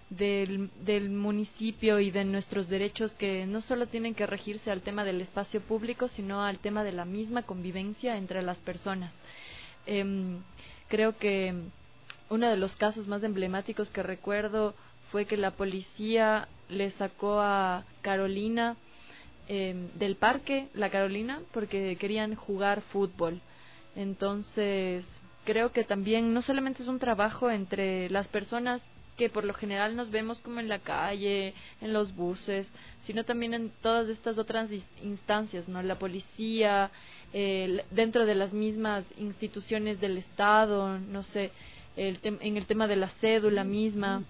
del, del municipio y de nuestros derechos, que no solo tienen que regirse al tema del espacio público, sino al tema de la misma convivencia entre las personas. Eh, creo que uno de los casos más emblemáticos que recuerdo fue que la policía le sacó a Carolina eh, del parque, la Carolina, porque querían jugar fútbol. Entonces, creo que también no solamente es un trabajo entre las personas que por lo general nos vemos como en la calle, en los buses, sino también en todas estas otras instancias, ¿no? La policía, eh, dentro de las mismas instituciones del Estado, no sé, el en el tema de la cédula misma.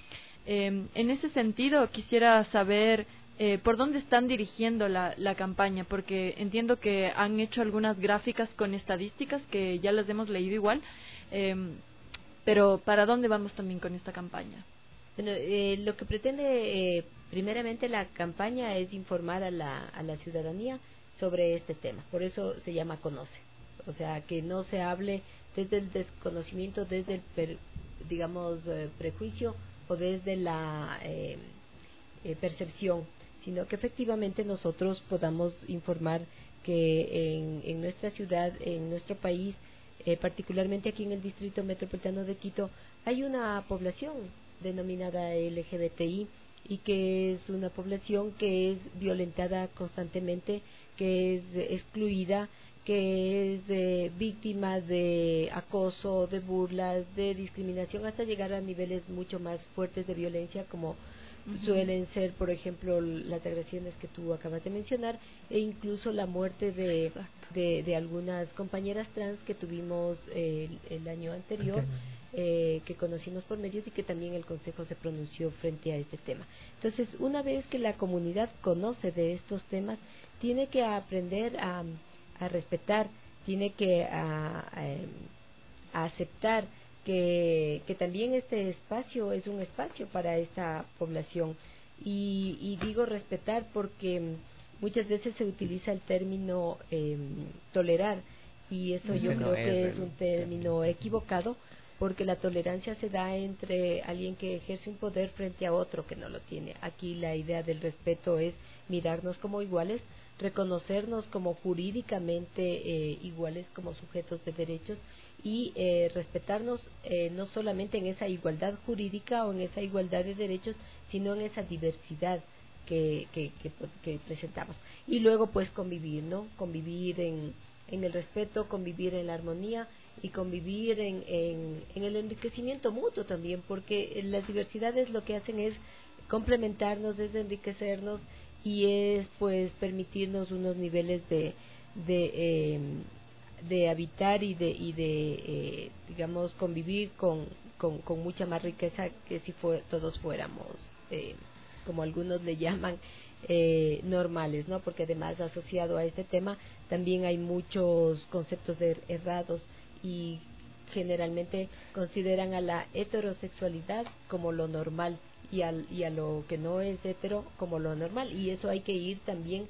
Eh, en ese sentido, quisiera saber eh, por dónde están dirigiendo la, la campaña, porque entiendo que han hecho algunas gráficas con estadísticas que ya las hemos leído igual, eh, pero ¿para dónde vamos también con esta campaña? Bueno, eh, lo que pretende eh, primeramente la campaña es informar a la, a la ciudadanía sobre este tema, por eso se llama Conoce, o sea, que no se hable desde el desconocimiento, desde el, per, digamos, eh, prejuicio o desde la eh, eh, percepción, sino que efectivamente nosotros podamos informar que en, en nuestra ciudad, en nuestro país, eh, particularmente aquí en el Distrito Metropolitano de Quito, hay una población denominada L G B T I y que es una población que es violentada constantemente, que es excluida, que es eh, víctima de acoso, de burlas, de discriminación, hasta llegar a niveles mucho más fuertes de violencia, como uh-huh. suelen ser, por ejemplo, las agresiones que tú acabas de mencionar, e incluso la muerte de, de, de algunas compañeras trans que tuvimos eh, el, el año anterior, eh, que conocimos por medios y que también el Consejo se pronunció frente a este tema. Entonces, una vez que la comunidad conoce de estos temas, tiene que aprender a a respetar, tiene que a, a, a aceptar que, que también este espacio es un espacio para esta población y, y digo respetar porque muchas veces se utiliza el término eh, tolerar y eso yo creo que es un término equivocado, porque la tolerancia se da entre alguien que ejerce un poder frente a otro que no lo tiene. Aquí la idea del respeto es mirarnos como iguales, reconocernos como jurídicamente eh, iguales como sujetos de derechos y eh, respetarnos eh, no solamente en esa igualdad jurídica o en esa igualdad de derechos, sino en esa diversidad que, que, que, que presentamos. Y luego pues convivir, ¿no? Convivir en, en el respeto, convivir en la armonía y convivir en, en, en el enriquecimiento mutuo también, porque las diversidades lo que hacen es complementarnos, es enriquecernos y es pues permitirnos unos niveles de de, eh, de habitar y de y de eh, digamos convivir con, con con mucha más riqueza que si fue, todos fuéramos eh, como algunos le llaman eh, normales, ¿no? Porque además asociado a este tema también hay muchos conceptos de errados y generalmente consideran a la heterosexualidad como lo normal y, al, y a lo que no es hetero como lo normal, y eso hay que ir también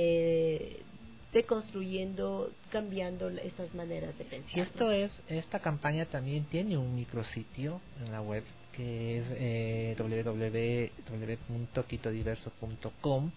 eh, deconstruyendo, cambiando estas maneras de pensar. Y esto es, esta campaña también tiene un micrositio en la web que es eh, doble u doble u doble u punto quito diverso punto com.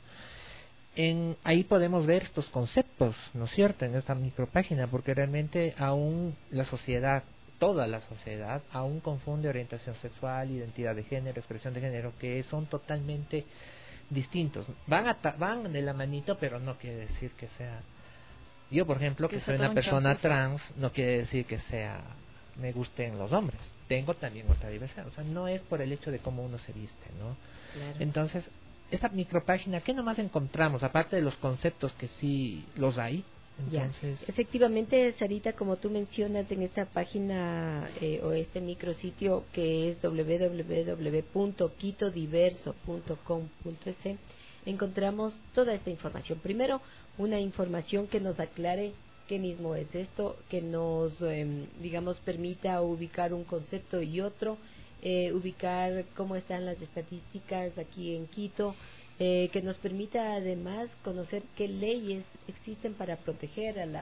En, ahí podemos ver estos conceptos, ¿no es cierto?, en esta micropágina, porque realmente aún la sociedad, toda la sociedad, aún confunde orientación sexual, identidad de género, expresión de género, que son totalmente distintos. Van a ta- van de la manito, pero no quiere decir que sea... Yo, por ejemplo, que, que soy una persona trans, no quiere decir que sea me gusten los hombres. Tengo también otra diversidad. O sea, no es por el hecho de cómo uno se viste, ¿no? Claro. Entonces, esa micropágina, ¿qué nomás encontramos? Aparte de los conceptos que sí los hay. Entonces... Ya. Efectivamente, Sarita, como tú mencionas en esta página eh, o este micrositio que es doble u doble u doble u punto quito diverso punto com punto es, encontramos toda esta información. Primero, una información que nos aclare qué mismo es esto, que nos, eh, digamos, permita ubicar un concepto y otro, eh, ubicar cómo están las estadísticas aquí en Quito, eh, que nos permita además conocer qué leyes existen para proteger a la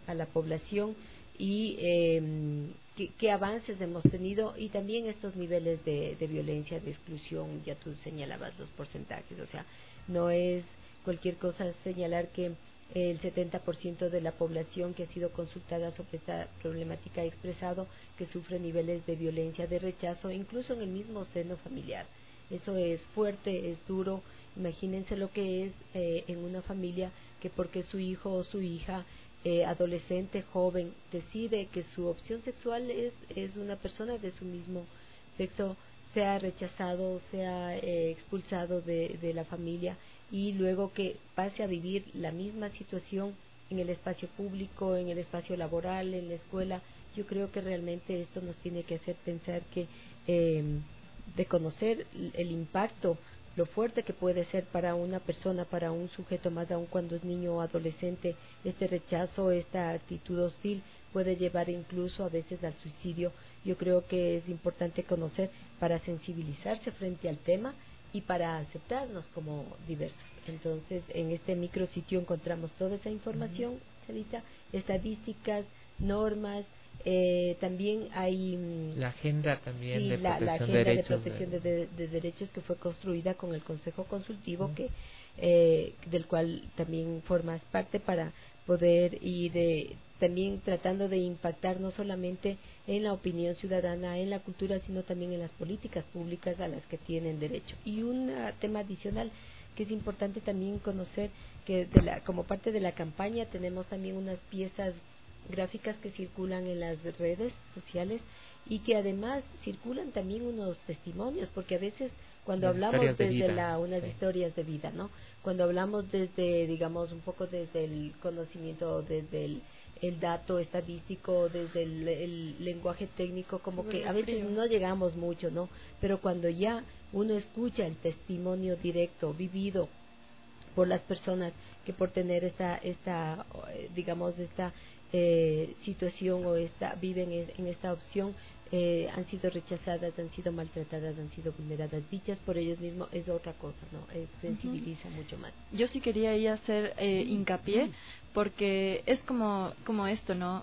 a la población y eh, qué, qué avances hemos tenido y también estos niveles de, de violencia, de exclusión. Ya tú señalabas los porcentajes, o sea, no es cualquier cosa señalar que el setenta por ciento de la población que ha sido consultada sobre esta problemática ha expresado que sufre niveles de violencia, de rechazo, incluso en el mismo seno familiar. Eso es fuerte, es duro. Imagínense lo que es eh, en una familia que porque su hijo o su hija eh, adolescente, joven, decide que su opción sexual es, es una persona de su mismo sexo, sea rechazado, sea eh, expulsado de, de la familia, y luego que pase a vivir la misma situación en el espacio público, en el espacio laboral, en la escuela. Yo creo que realmente esto nos tiene que hacer pensar que eh, de conocer el impacto, lo fuerte que puede ser para una persona, para un sujeto, más aún cuando es niño o adolescente, este rechazo, esta actitud hostil puede llevar incluso a veces al suicidio. Yo creo que es importante conocer para sensibilizarse frente al tema y para aceptarnos como diversos. Entonces, en este micrositio encontramos toda esa información, Sarita, estadísticas, normas, eh, también hay la agenda también sí, de la, protección, la agenda de, derechos de protección de, de, de derechos que fue construida con el Consejo Consultivo, uh-huh. que eh, del cual también formas parte para poder ir de también tratando de impactar no solamente en la opinión ciudadana, en la cultura, sino también en las políticas públicas a las que tienen derecho. Y un uh, tema adicional que es importante también conocer, que de la, como parte de la campaña tenemos también unas piezas gráficas que circulan en las redes sociales y que además circulan también unos testimonios, porque a veces cuando las hablamos de desde vida, la unas sí. historias de vida, ¿no? Cuando hablamos desde, digamos, un poco desde el conocimiento, desde el, el dato estadístico, desde el, el lenguaje técnico, como Sobre que a veces frío. no llegamos mucho, ¿no? Pero cuando ya uno escucha el testimonio directo, vivido por las personas que por tener esta, esta digamos, esta eh, situación o esta viven en esta opción, eh, han sido rechazadas, han sido maltratadas, han sido vulneradas, dichas por ellos mismos, es otra cosa, ¿no? Es, sensibiliza uh-huh. mucho más. Yo sí quería ahí hacer eh, hincapié, uh-huh. porque es como, como esto, ¿no?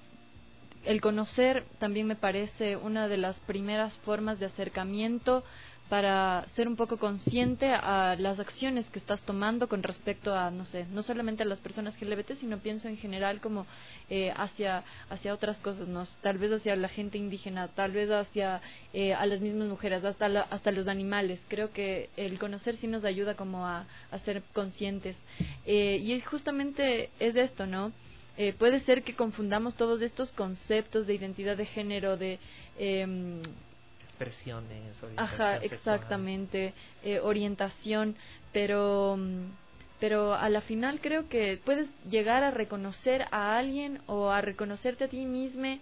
El conocer también me parece una de las primeras formas de acercamiento para ser un poco consciente a las acciones que estás tomando con respecto a, no sé, no solamente a las personas L G B T, sino pienso en general como eh, hacia hacia otras cosas, ¿no? Tal vez hacia la gente indígena, tal vez hacia eh, a las mismas mujeres, hasta la, hasta los animales. Creo que el conocer sí nos ayuda como a, a ser conscientes. Eh, y justamente es esto, ¿no? Eh, puede ser que confundamos todos estos conceptos de identidad de género, de... Eh, expresiones, ajá, exactamente, eh, orientación, pero pero a la final creo que puedes llegar a reconocer a alguien o a reconocerte a ti mismo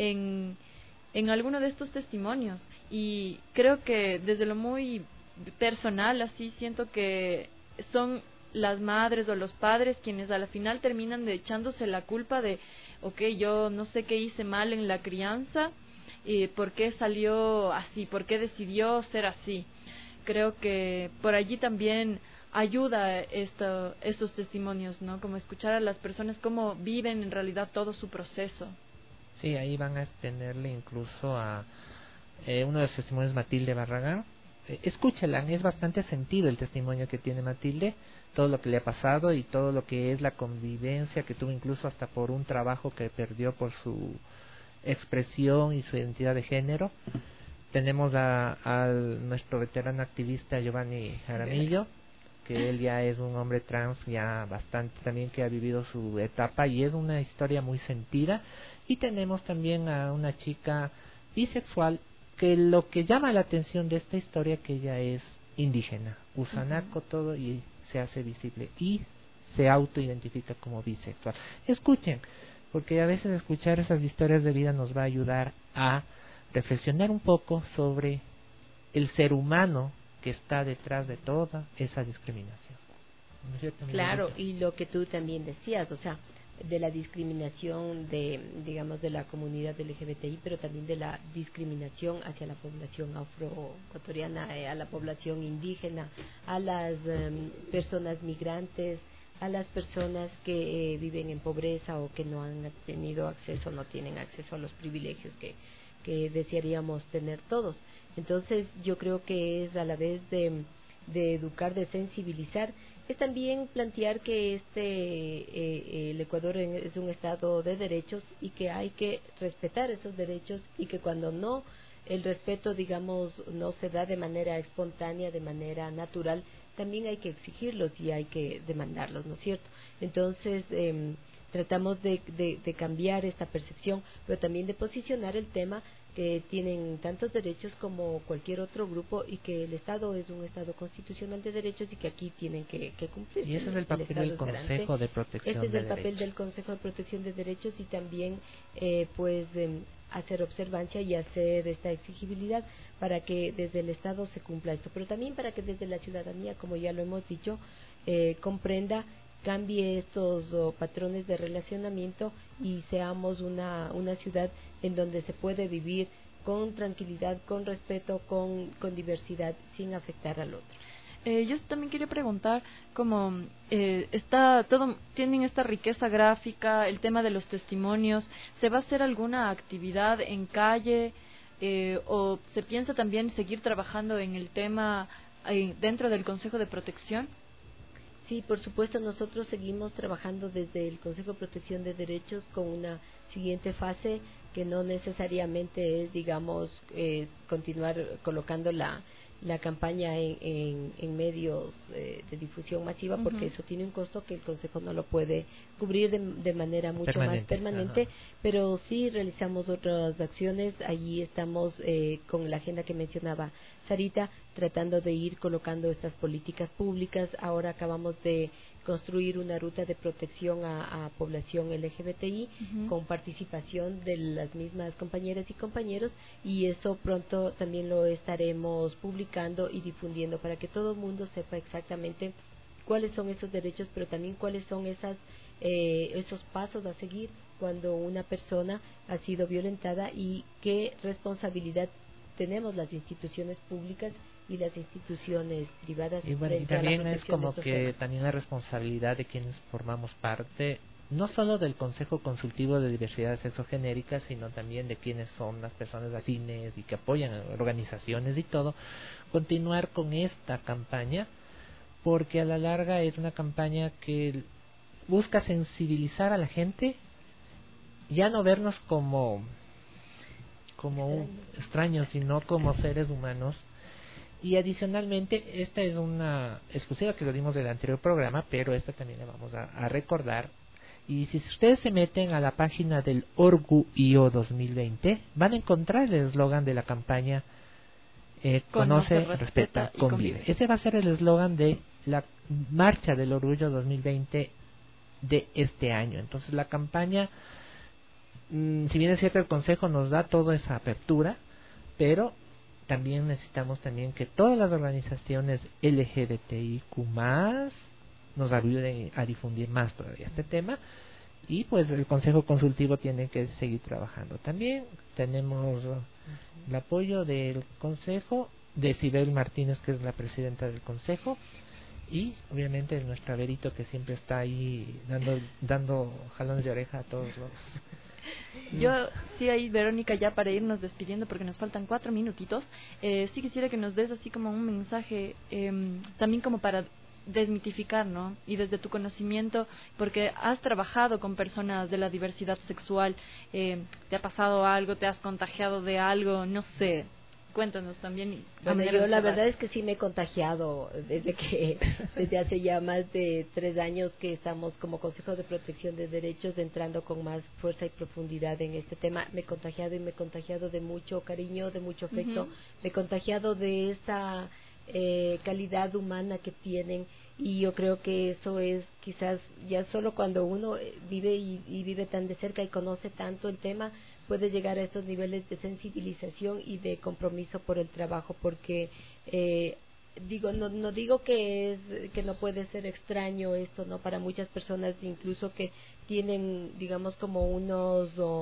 en en alguno de estos testimonios, y creo que desde lo muy personal así siento que son las madres o los padres quienes a la final terminan de echándose la culpa de okay, yo no sé qué hice mal en la crianza, y por qué salió así, por qué decidió ser así. Creo que por allí también ayuda esto, estos testimonios, ¿no? Como escuchar a las personas cómo viven en realidad todo su proceso. Sí, ahí van a tenerle incluso a eh, uno de los testimonios, Matilde Barragán. Eh, escúchala, es bastante sentido el testimonio que tiene Matilde, todo lo que le ha pasado y todo lo que es la convivencia que tuvo, incluso hasta por un trabajo que perdió por su expresión y su identidad de género. Tenemos a, a nuestro veterano activista Giovanni Jaramillo, que él ya es un hombre trans ya bastante también, que ha vivido su etapa y es una historia muy sentida. Y tenemos también a una chica bisexual que lo que llama la atención de esta historia que ella es indígena, usa naco, uh-huh. todo, y se hace visible y se autoidentifica como bisexual. Escuchen, porque a veces escuchar esas historias de vida nos va a ayudar a reflexionar un poco sobre el ser humano que está detrás de toda esa discriminación. ¿No es cierto, claro, y lo que tú también decías, o sea, de la discriminación de, digamos, de la comunidad L G B T I, pero también de la discriminación hacia la población afroecuatoriana, eh, a la población indígena, a las um, personas migrantes, a las personas que eh, viven en pobreza o que no han tenido acceso, no tienen acceso a los privilegios que, que desearíamos tener todos. Entonces yo creo que es a la vez de, de educar, de sensibilizar, es también plantear que este eh, el Ecuador es un estado de derechos y que hay que respetar esos derechos y que cuando no el respeto, digamos, no se da de manera espontánea, de manera natural, también hay que exigirlos y hay que demandarlos, ¿no es cierto? Entonces, eh, tratamos de, de, de cambiar esta percepción, pero también de posicionar el tema que tienen tantos derechos como cualquier otro grupo y que el Estado es un Estado constitucional de derechos y que aquí tienen que, que cumplir. Y ese es el papel del Consejo de Protección Este es de el papel Derechos. del Consejo de Protección de Derechos y también, eh, pues, eh, hacer observancia y hacer esta exigibilidad para que desde el Estado se cumpla esto, pero también para que desde la ciudadanía, como ya lo hemos dicho, eh, comprenda, cambie estos oh, patrones de relacionamiento y seamos una, una ciudad en donde se puede vivir con tranquilidad, con respeto, con, con diversidad, sin afectar al otro. Eh, yo también quería preguntar, como eh, está todo, tienen esta riqueza gráfica, el tema de los testimonios, ¿se va a hacer alguna actividad en calle eh, o se piensa también seguir trabajando en el tema eh, dentro del Consejo de Protección? Sí, por supuesto, nosotros seguimos trabajando desde el Consejo de Protección de Derechos con una siguiente fase que no necesariamente es, digamos, eh, continuar colocando la la campaña en, en, en medios eh, de difusión masiva, uh-huh. porque eso tiene un costo que el Consejo no lo puede cubrir de, de manera mucho permanente. más permanente, uh-huh. pero sí realizamos otras acciones. Allí estamos eh, con la agenda que mencionaba Sarita, tratando de ir colocando estas políticas públicas. Ahora acabamos de construir una ruta de protección a, a población L G B T I uh-huh. con participación de las mismas compañeras y compañeros, y eso pronto también lo estaremos publicando y difundiendo para que todo el mundo sepa exactamente cuáles son esos derechos, pero también cuáles son esas eh, esos pasos a seguir cuando una persona ha sido violentada y qué responsabilidad tenemos las instituciones públicas y las instituciones privadas. Y bueno, y también es como que temas. También la responsabilidad de quienes formamos parte, no solo del Consejo Consultivo de Diversidad Sexogenérica, sino también de quienes son las personas afines y que apoyan a organizaciones y todo, continuar con esta campaña, porque a la larga es una campaña que busca sensibilizar a la gente, ya no vernos como como un extraños, sino como seres humanos. Y adicionalmente, esta es una exclusiva que lo dimos del anterior programa, pero esta también la vamos a, a recordar. Y si ustedes se meten a la página del Orgullo dos mil veinte, van a encontrar el eslogan de la campaña eh, Conoce, Conoce, respeta, respeta convive. convive. Ese va a ser el eslogan de la Marcha del Orgullo dos mil veinte de este año. Entonces la campaña, mmm, si bien es cierto, el Consejo nos da toda esa apertura, pero también necesitamos también que todas las organizaciones L G B T I Q más nos ayuden a difundir más todavía este tema, y pues el Consejo Consultivo tiene que seguir trabajando. También tenemos uh-huh. el apoyo del Consejo, de Sibel Martínez, que es la presidenta del Consejo, y obviamente es nuestra Verito, que siempre está ahí dando dando jalones de oreja a todos los... Yo, sí, ahí, Verónica, ya para irnos despidiendo, porque nos faltan cuatro minutitos, eh, sí quisiera que nos des así como un mensaje, eh, también como para desmitificar, ¿no? Y desde tu conocimiento, porque has trabajado con personas de la diversidad sexual, eh, ¿te ha pasado algo? ¿Te has contagiado de algo? No sé. Cuéntanos también. Bueno, yo la verdad es que sí me he contagiado desde que desde hace ya más de tres años que estamos como Consejo de Protección de Derechos entrando con más fuerza y profundidad en este tema. Me he contagiado y me he contagiado de mucho cariño, de mucho afecto. Uh-huh. Me he contagiado de esa eh, calidad humana que tienen, y yo creo que eso es quizás ya solo cuando uno vive y, y vive tan de cerca y conoce tanto el tema, puede llegar a estos niveles de sensibilización y de compromiso por el trabajo, porque eh, digo no no digo que es que no puede ser extraño esto, no, para muchas personas incluso que tienen, digamos, como unos oh,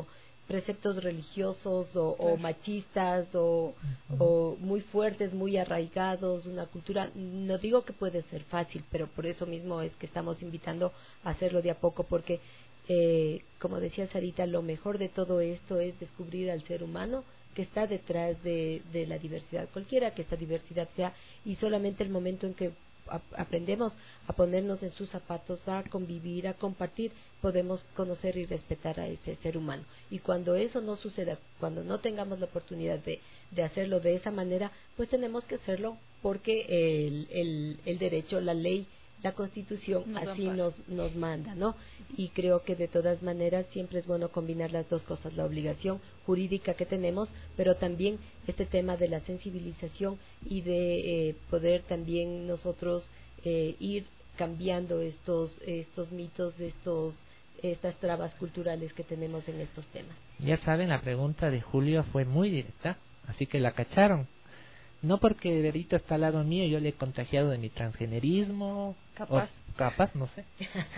preceptos religiosos o, o machistas o, o muy fuertes, muy arraigados, una cultura, no digo que puede ser fácil, pero por eso mismo es que estamos invitando a hacerlo de a poco, porque eh, como decía Sarita, lo mejor de todo esto es descubrir al ser humano que está detrás de, de la diversidad, cualquiera que esta diversidad sea, y solamente el momento en que aprendemos a ponernos en sus zapatos, a convivir, a compartir, podemos conocer y respetar a ese ser humano. Y cuando eso no suceda, cuando no tengamos la oportunidad de, de hacerlo de esa manera, pues tenemos que hacerlo porque el, el, el derecho, la ley, la Constitución nos así nos, nos manda, ¿no? Y creo que de todas maneras siempre es bueno combinar las dos cosas, la obligación jurídica que tenemos, pero también este tema de la sensibilización y de eh, poder también nosotros eh, ir cambiando estos estos mitos, estos estas trabas culturales que tenemos en estos temas. Ya saben, la pregunta de Julio fue muy directa, así que la cacharon. No porque Berito está al lado mío, yo le he contagiado de mi transgenerismo. Capaz. O, capaz, no sé.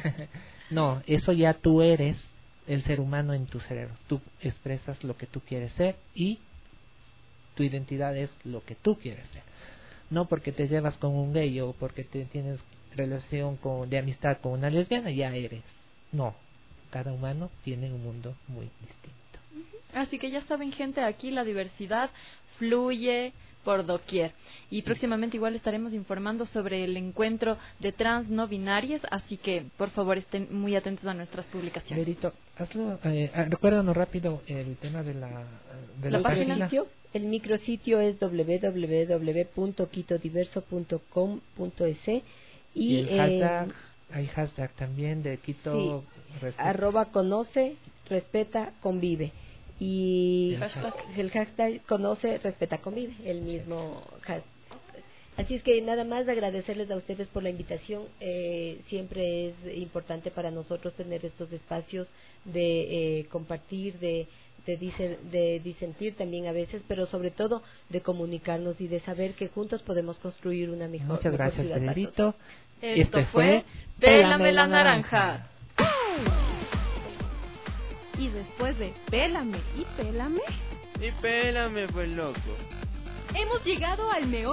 No, eso ya tú eres el ser humano en tu cerebro. Tú expresas lo que tú quieres ser y tu identidad es lo que tú quieres ser. No porque te llevas con un gay o porque te tienes relación con, de amistad con una lesbiana, ya eres. No, cada humano tiene un mundo muy distinto. Así que ya saben, gente, aquí la diversidad fluye por doquier. Y próximamente igual estaremos informando sobre el encuentro de trans no binarias, así que por favor estén muy atentos a nuestras publicaciones. Berito, hazlo, eh, recuérdanos rápido el tema de la, de la, la página. página. El micrositio es doble u doble u doble u punto quito diverso punto com punto es y, y el eh, hashtag, hay hashtag también de Quito. Sí, arroba conoce, respeta, convive. Y el hashtag. el hashtag conoce, respeta, convive, el mismo hashtag. Así es que nada más agradecerles a ustedes por la invitación. Eh, siempre es importante para nosotros tener estos espacios de eh, compartir, de, de, diser, de disentir también a veces, pero sobre todo de comunicarnos y de saber que juntos podemos construir una mejor, Muchas mejor gracias, ciudad. Berito. Esto este fue Pélame la naranja. Y después de pélame y pélame, Y pélame, pues loco. hemos llegado al meollo